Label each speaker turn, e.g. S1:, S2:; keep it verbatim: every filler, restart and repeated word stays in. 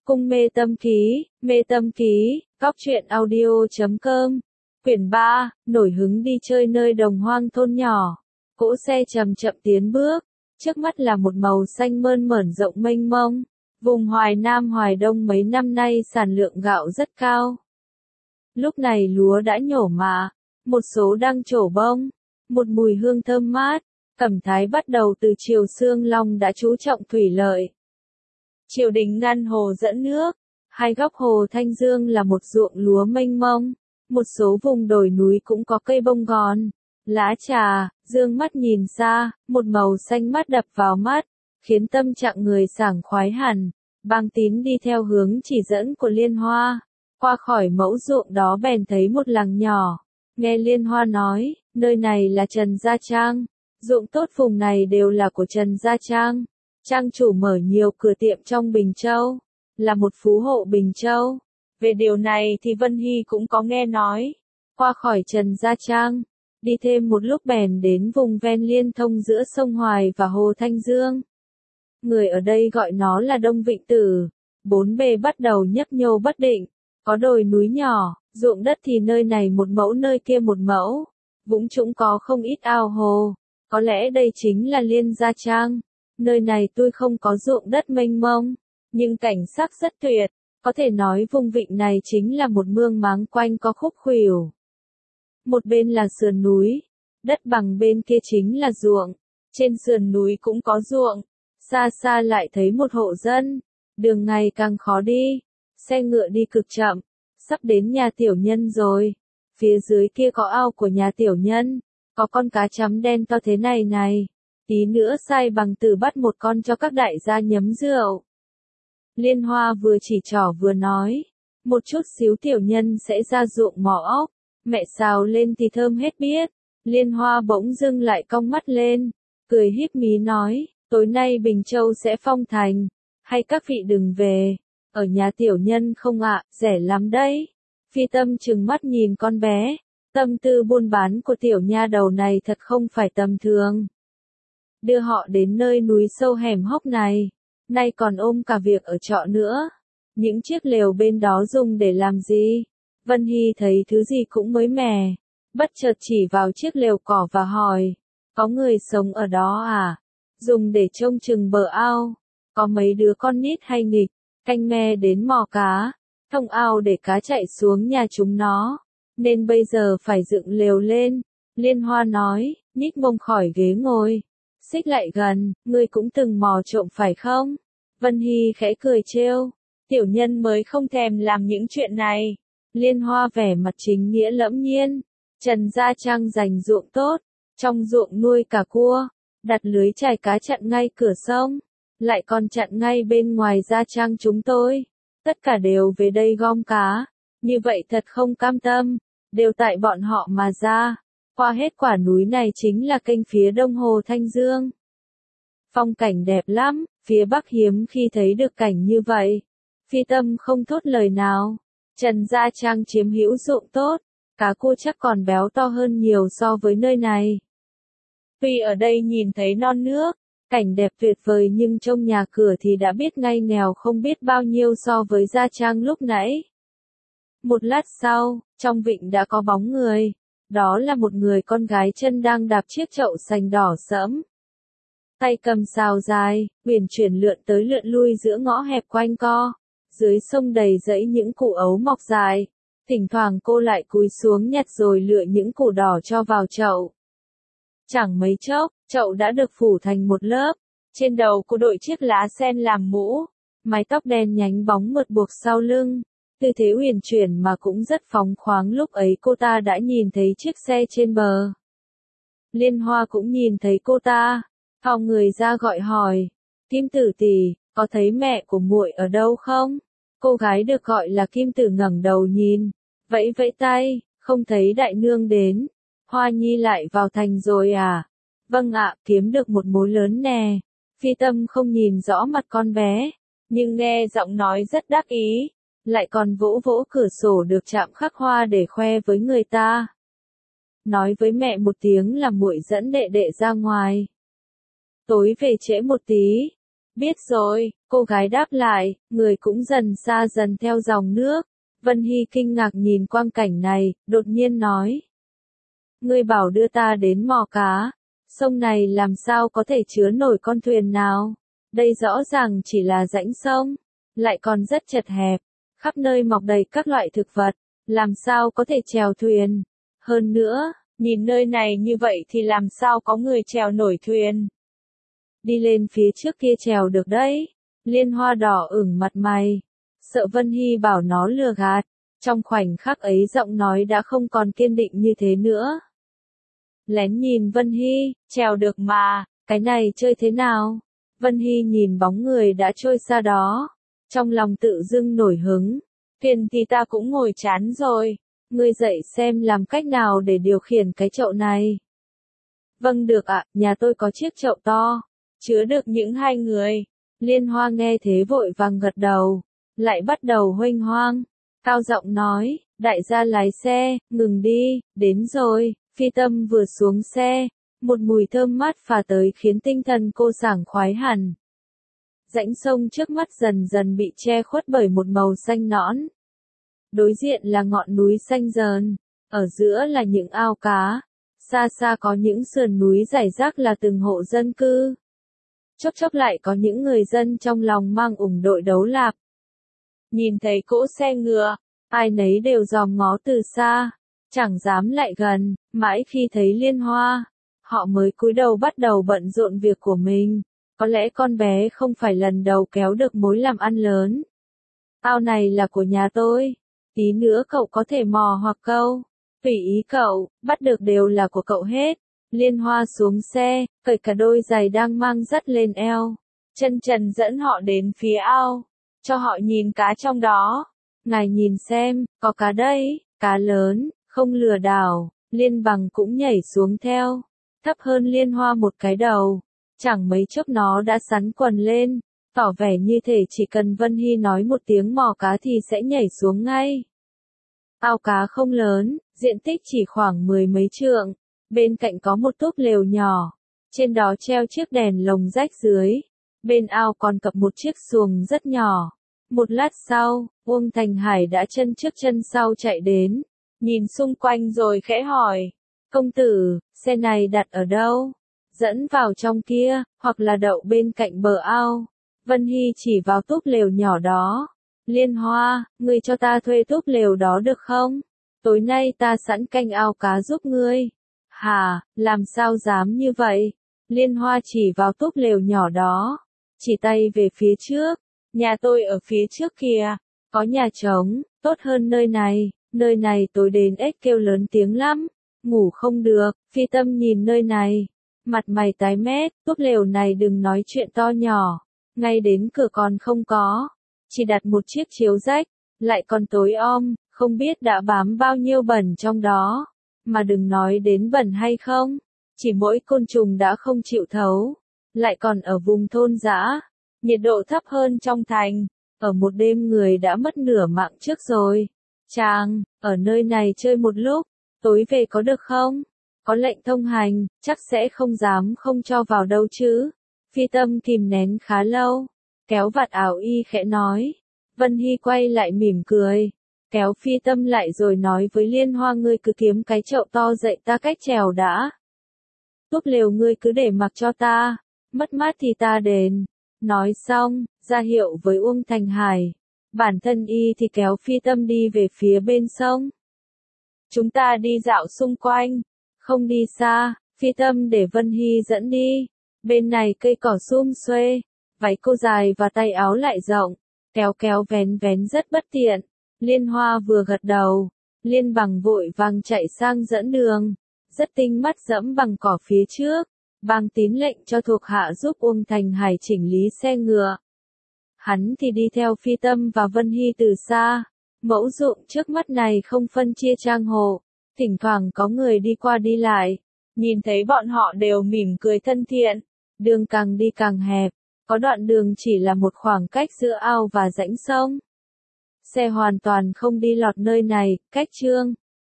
S1: Cung mê tâm ký, mê tâm ký, góc truyện audio chấm com. Quyển ba, nổi hứng đi chơi nơi đồng hoang thôn nhỏ. Cỗ xe chậm chậm tiến bước, trước mắt là một màu xanh mơn mởn rộng mênh mông. Vùng Hoài Nam Hoài Đông mấy năm nay sản lượng gạo rất cao. Lúc này lúa đã nhổ mạ, một số đang trổ bông, một mùi hương thơm mát. Cẩm Thái bắt đầu từ triều Xương Long đã chú trọng thủy lợi. Triều đình ngăn hồ dẫn nước, hai góc hồ Thanh Dương là một ruộng lúa mênh mông, một số vùng đồi núi cũng có cây bông gòn, lá trà, dương mắt nhìn xa, một màu xanh mát đập vào mắt, khiến tâm trạng người sảng khoái hẳn. Bang Tín đi theo hướng chỉ dẫn của Liên Hoa, qua khỏi mẫu ruộng đó bèn thấy một làng nhỏ, nghe Liên Hoa nói, nơi này là Trần Gia Trang, ruộng tốt vùng này đều là của Trần Gia Trang. Trang chủ mở nhiều cửa tiệm trong Bình Châu, là một phú hộ Bình Châu. Về điều này thì Vân Hy cũng có nghe nói. Qua khỏi Trần Gia Trang, đi thêm một lúc bèn đến vùng ven liên thông giữa sông Hoài và hồ Thanh Dương. Người ở đây gọi nó là Đông Vịnh Tử. Bốn bề bắt đầu nhấp nhô bất định, có đồi núi nhỏ, ruộng đất thì nơi này một mẫu nơi kia một mẫu. Vũng trũng có không ít ao hồ, có lẽ đây chính là Liên Gia Trang. Nơi này tuy không có ruộng đất mênh mông, nhưng cảnh sắc rất tuyệt, có thể nói vùng vịnh này chính là một mương máng quanh có khúc khuỷu. Một bên là sườn núi, đất bằng bên kia chính là ruộng, trên sườn núi cũng có ruộng, xa xa lại thấy một hộ dân, đường ngày càng khó đi, xe ngựa đi cực chậm, sắp đến nhà tiểu nhân rồi, phía dưới kia có ao của nhà tiểu nhân, có con cá chấm đen to thế này này. Tí nữa sai bằng tử bắt một con cho các đại gia nhấm rượu. Liên Hoa vừa chỉ trỏ vừa nói, một chút xíu tiểu nhân sẽ ra ruộng mỏ ốc, mẹ xào lên thì thơm hết biết. Liên Hoa bỗng dưng lại cong mắt lên, cười híp mí nói, tối nay Bình Châu sẽ phong thành, hay các vị đừng về, ở nhà tiểu nhân không ạ, rẻ lắm đấy. Phi Tâm trừng mắt nhìn con bé, tâm tư buôn bán của tiểu nha đầu này thật không phải tầm thường. Đưa họ đến nơi núi sâu hẻm hốc này, nay còn ôm cả việc ở trọ nữa. Những chiếc lều bên đó dùng để làm gì? Vân Hy thấy thứ gì cũng mới mẻ, bất chợt chỉ vào chiếc lều cỏ và hỏi, có người sống ở đó à? Dùng để trông chừng bờ ao, có mấy đứa con nít hay nghịch, canh me đến mò cá, thông ao để cá chạy xuống nhà chúng nó, nên bây giờ phải dựng lều lên. Liên Hoa nói, nhích mông khỏi ghế ngồi. Xích lại gần, ngươi cũng từng mò trộm phải không? Vân Hy khẽ cười trêu, tiểu nhân mới không thèm làm những chuyện này. Liên Hoa vẻ mặt chính nghĩa lẫm nhiên, Trần Gia Trang dành ruộng tốt, trong ruộng nuôi cả cua, đặt lưới chài cá chặn ngay cửa sông, lại còn chặn ngay bên ngoài Gia Trang chúng tôi. Tất cả đều về đây gom cá, như vậy thật không cam tâm, đều tại bọn họ mà ra. Qua hết quả núi này chính là kênh phía đông hồ Thanh Dương. Phong cảnh đẹp lắm, phía bắc hiếm khi thấy được cảnh như vậy. Phi Tâm không thốt lời nào. Trần Gia Trang chiếm hữu ruộng tốt, cá cua chắc còn béo to hơn nhiều so với nơi này. Tuy ở đây nhìn thấy non nước, cảnh đẹp tuyệt vời nhưng trong nhà cửa thì đã biết ngay nghèo không biết bao nhiêu so với Gia Trang lúc nãy. Một lát sau, trong vịnh đã có bóng người. Đó là một người con gái chân đang đạp chiếc chậu sành đỏ sẫm. Tay cầm sào dài, uyển chuyển lượn tới lượn lui giữa ngõ hẹp quanh co. Dưới sông đầy rẫy những củ ấu mọc dài. Thỉnh thoảng cô lại cúi xuống nhặt rồi lựa những củ đỏ cho vào chậu. Chẳng mấy chốc, chậu đã được phủ thành một lớp. Trên đầu cô đội chiếc lá sen làm mũ. Mái tóc đen nhánh bóng mượt buộc sau lưng. Tư thế uyển chuyển mà cũng rất phóng khoáng. Lúc ấy cô ta đã nhìn thấy chiếc xe trên bờ. Liên Hoa cũng nhìn thấy cô ta, thò người ra gọi hỏi, Kim Tử tỷ, có thấy mẹ của muội ở đâu không? Cô gái được gọi là Kim Tử ngẩng đầu nhìn, vẫy vẫy tay, không thấy đại nương đến. Hoa Nhi lại vào thành rồi à? Vâng ạ, kiếm được một mối lớn nè. Phi Tâm không nhìn rõ mặt con bé, nhưng nghe giọng nói rất đắc ý. Lại còn vỗ vỗ cửa sổ được chạm khắc hoa để khoe với người ta. Nói với mẹ một tiếng là muội dẫn đệ đệ ra ngoài. Tối về trễ một tí. Biết rồi, cô gái đáp lại, người cũng dần xa dần theo dòng nước. Vân Hy kinh ngạc nhìn quang cảnh này, đột nhiên nói. Ngươi bảo đưa ta đến mò cá, sông này làm sao có thể chứa nổi con thuyền nào? Đây rõ ràng chỉ là rãnh sông, lại còn rất chật hẹp, khắp nơi mọc đầy các loại thực vật, làm sao có thể chèo thuyền? Hơn nữa, nhìn nơi này như vậy thì làm sao có người chèo nổi thuyền? Đi lên phía trước kia chèo được đấy. Liên Hoa đỏ ửng mặt mày, sợ Vân Hy bảo nó lừa gạt. Trong khoảnh khắc ấy giọng nói đã không còn kiên định như thế nữa. Lén nhìn Vân Hy, chèo được mà, cái này chơi thế nào? Vân Hy nhìn bóng người đã trôi xa đó, trong lòng tự dưng nổi hứng. Thuyền thì ta cũng ngồi chán rồi, ngươi dậy xem làm cách nào để điều khiển cái chậu này. Vâng được ạ, nhà tôi có chiếc chậu to, chứa được những hai người. Liên Hoa nghe thế vội vàng gật đầu, lại bắt đầu huênh hoang, cao giọng nói, đại gia lái xe, ngừng đi, đến rồi. Phi Tâm vừa xuống xe, một mùi thơm mát phả tới khiến tinh thần cô sảng khoái hẳn. Rãnh sông trước mắt dần dần bị che khuất bởi một màu xanh nõn. Đối diện là ngọn núi xanh dờn, ở giữa là những ao cá, xa xa có những sườn núi rải rác là từng hộ dân cư. Chốc chốc lại có những người dân trong lòng mang ủng đội đấu lạc. Nhìn thấy cỗ xe ngựa, ai nấy đều dòm ngó từ xa, chẳng dám lại gần, mãi khi thấy Liên Hoa, họ mới cúi đầu bắt đầu bận rộn việc của mình. Có lẽ con bé không phải lần đầu kéo được mối làm ăn lớn. Ao này là của nhà tôi, tí nữa cậu có thể mò hoặc câu, tùy ý cậu, bắt được đều là của cậu hết. Liên Hoa xuống xe, cởi cả đôi giày đang mang dắt lên eo, chân trần dẫn họ đến phía ao, cho họ nhìn cá trong đó. Ngài nhìn xem, có cá đây, cá lớn, không lừa đảo. Liên Bằng cũng nhảy xuống theo, thấp hơn Liên Hoa một cái đầu, chẳng mấy chốc nó đã sắn quần lên, tỏ vẻ như thể chỉ cần Vân Hy nói một tiếng mò cá thì sẽ nhảy xuống ngay. Ao cá không lớn, diện tích chỉ khoảng mười mấy trượng, bên cạnh có một túp lều nhỏ, trên đó treo chiếc đèn lồng rách dưới, bên ao còn cập một chiếc xuồng rất nhỏ. Một lát sau, Uông Thành Hải đã chân trước chân sau chạy đến, nhìn xung quanh rồi khẽ hỏi, công tử, xe này đặt ở đâu? Dẫn vào trong kia, hoặc là đậu bên cạnh bờ ao. Vân Hy chỉ vào túp lều nhỏ đó. Liên Hoa, ngươi cho ta thuê túp lều đó được không? Tối nay ta sẵn canh ao cá giúp ngươi. Hà, làm sao dám như vậy? Liên Hoa chỉ vào túp lều nhỏ đó, chỉ tay về phía trước. Nhà tôi ở phía trước kìa, có nhà trống, tốt hơn nơi này, nơi này tối đến ếch kêu lớn tiếng lắm, ngủ không được. Phi Tâm nhìn nơi này, mặt mày tái mét, túp lều này đừng nói chuyện to nhỏ, ngay đến cửa còn không có, chỉ đặt một chiếc chiếu rách, lại còn tối om, không biết đã bám bao nhiêu bẩn trong đó, mà đừng nói đến bẩn hay không, chỉ mỗi côn trùng đã không chịu thấu, lại còn ở vùng thôn dã, nhiệt độ thấp hơn trong thành, ở một đêm người đã mất nửa mạng trước rồi. Chàng, ở nơi này chơi một lúc, tối về có được không? Có lệnh thông hành, chắc sẽ không dám không cho vào đâu chứ. Phi Tâm kìm nén khá lâu, kéo vạt áo y khẽ nói. Vân Hy quay lại mỉm cười, kéo Phi Tâm lại rồi nói với Liên Hoa, ngươi cứ kiếm cái chậu to dậy ta cách trèo đã. Túp lều ngươi cứ để mặc cho ta, mất mát thì ta đền. Nói xong, ra hiệu với Uông Thành Hải. Bản thân y thì kéo Phi Tâm đi về phía bên sông. Chúng ta đi dạo xung quanh, không đi xa. Phi Tâm để Vân Hy dẫn đi. Bên này cây cỏ sum xuê, váy cô dài và tay áo lại rộng, kéo kéo vén vén rất bất tiện. Liên Hoa vừa gật đầu, Liên Bằng vội vàng chạy sang dẫn đường, rất tinh mắt dẫm bằng cỏ phía trước, bang tín lệnh cho thuộc hạ giúp Uông Thành Hải chỉnh lý xe ngựa. Hắn thì đi theo Phi Tâm và Vân Hy từ xa. Mẫu ruộng trước mắt này không phân chia trang hộ, thỉnh thoảng có người đi qua đi lại, nhìn thấy bọn họ đều mỉm cười thân thiện. Đường càng đi càng hẹp, có đoạn đường chỉ là một khoảng cách giữa ao và rãnh sông. Xe hoàn toàn không đi lọt nơi này. Cách chương